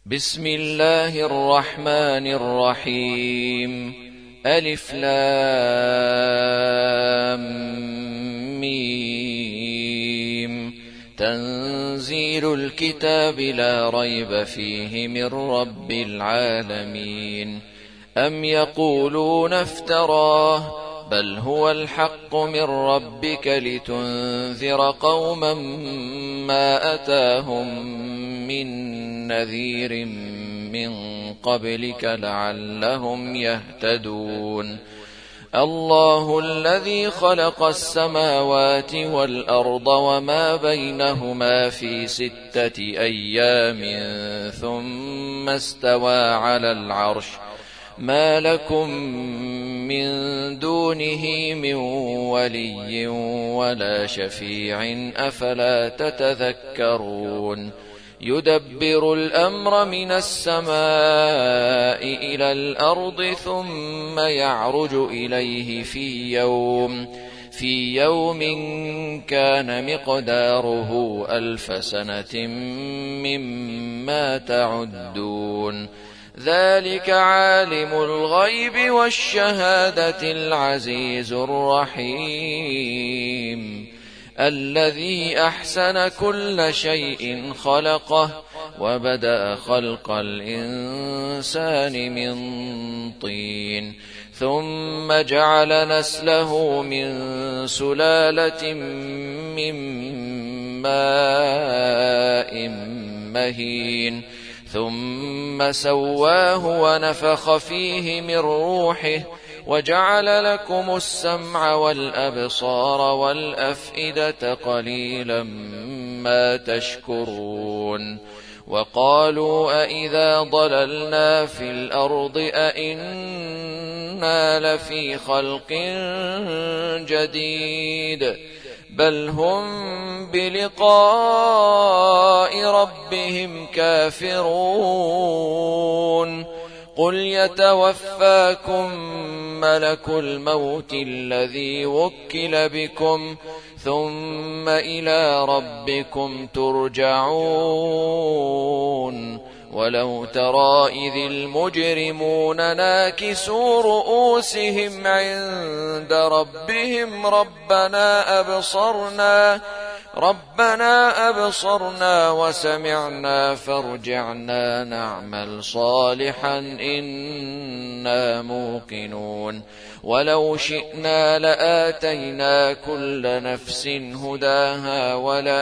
بسم الله الرحمن الرحيم. ألف لام ميم. تنزيل الكتاب لا ريب فيه من رب العالمين. أم يقولون افتراه بل هو الحق من ربك لتنذر قوما ما أتاهم من نذير من قبلك لعلهم يهتدون. الله الذي خلق السماوات والأرض وما بينهما في 6 أيام ثم استوى على العرش. ما لكم من دونه من ولي ولا شفيع أفلا تتذكرون. يدبر الأمر من السماء إلى الأرض ثم يعرج إليه في يوم كان مقداره 1000 سنة مما تعدون. ذلك عالم الغيب والشهادة العزيز الرحيم. الذي أحسن كل شيء خلقه وبدأ خلق الإنسان من طين ثم جعل نسله من سلالة من ماء مهين ثم سواه ونفخ فيه من روحه وجعل لكم السمع والأبصار والأفئدة قليلا ما تشكرون. وقالوا أئذا ضللنا في الأرض أئنا لفي خلق جديد بل هم بلقاء ربهم كافرون. قل يتوفاكم ملك الموت الذي وكل بكم ثم إلى ربكم ترجعون. ولو ترى إذ المجرمون ناكسوا رؤوسهم عند ربهم ربنا أبصرنا وسمعنا فارجعنا نعمل صالحا إنا موقنون. ولو شئنا لآتينا كل نفس هداها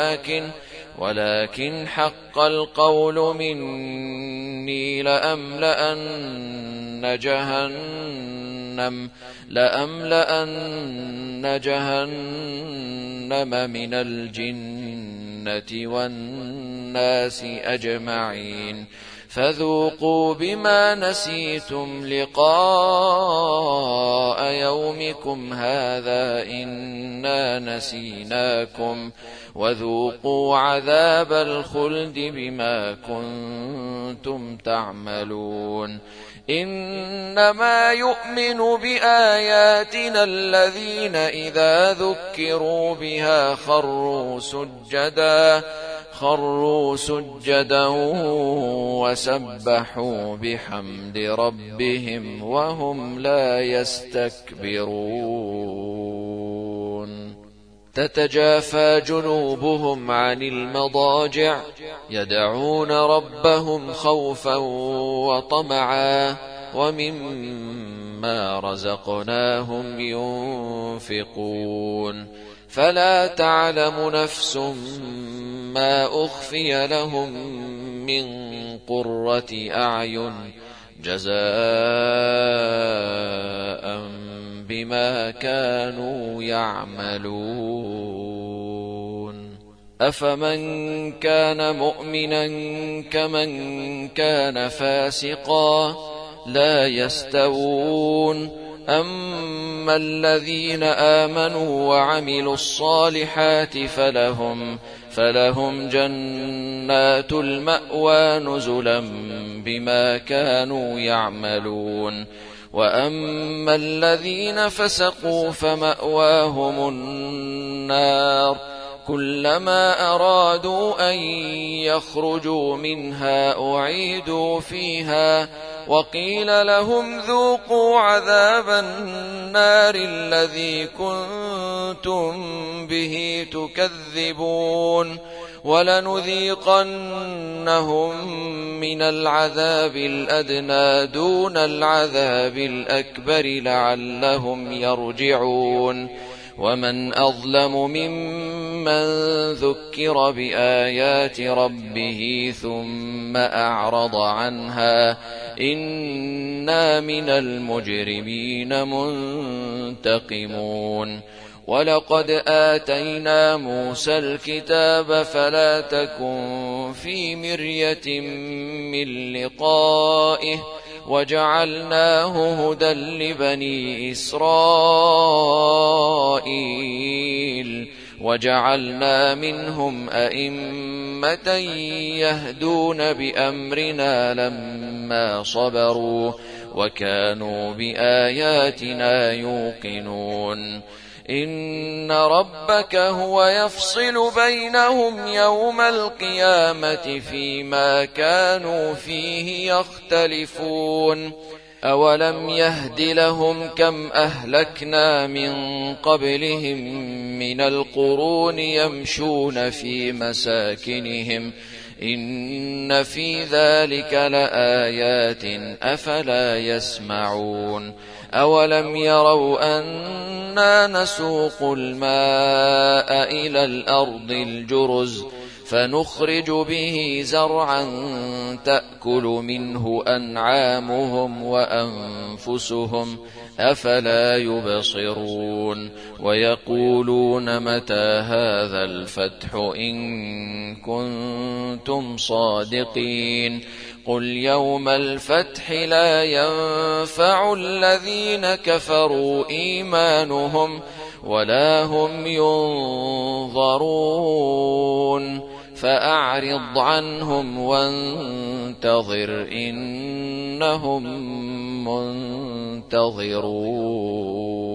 ولكن حق القول مني لأملأن جهنم من الجنة والناس أجمعين. فذوقوا بما نسيتم لقاء يومكم هذا إنا نسيناكم وذوقوا عذاب الخلد بما كنتم تعملون. إنما يؤمن بآياتنا الذين إذا ذكروا بها خروا سجدا وسبحوا بحمد ربهم وهم لا يستكبرون. تتجافى جنوبهم عن المضاجع يدعون ربهم خوفا وطمعا ومما رزقناهم ينفقون. فلا تعلم نفس ما أخفي لهم من قرة أعين جزاء بما كانوا يعملون. أفمن كان مؤمنا كمن كان فاسقا لا يستوون. أما الذين آمنوا وعملوا الصالحات فلهم جنات المأوى نزلا بما كانوا يعملون. وأما الذين فسقوا فمأواهم النار كلما أرادوا أن يخرجوا منها أعيدوا فيها وقيل لهم ذوقوا عذاب النار الذي كنتم به تكذبون ولنذيقنهم من العذاب الأدنى دون العذاب الأكبر لعلهم يرجعون ومن أظلم ممن ذكر بآيات ربه ثم أعرض عنها إنا من المجرمين منتقمون ولقد آتينا موسى الكتاب فلا تكن في مرية من لقائه وجعلناه هدى لبني إسرائيل وجعلنا منهم أئمة يهدون بأمرنا لما صبروا وكانوا بآياتنا يوقنون إن ربك هو يفصل بينهم يوم القيامة فيما كانوا فيه يختلفون أولم يهد لهم كم أهلكنا من قبلهم من القرون يمشون في مساكنهم إن في ذلك لآيات أفلا يسمعون أولم يروا أنا نسوق الماء إلى الأرض الجرز فنخرج به زرعا تأكل منه أنعامهم وأنفسهم أفلا يبصرون ويقولون متى هذا الفتح إن كنتم صادقين قل يوم الفتح لا ينفع الذين كفروا إيمانهم ولا هم ينظرون فأعرض عنهم وانتظر إنهم منتظرون.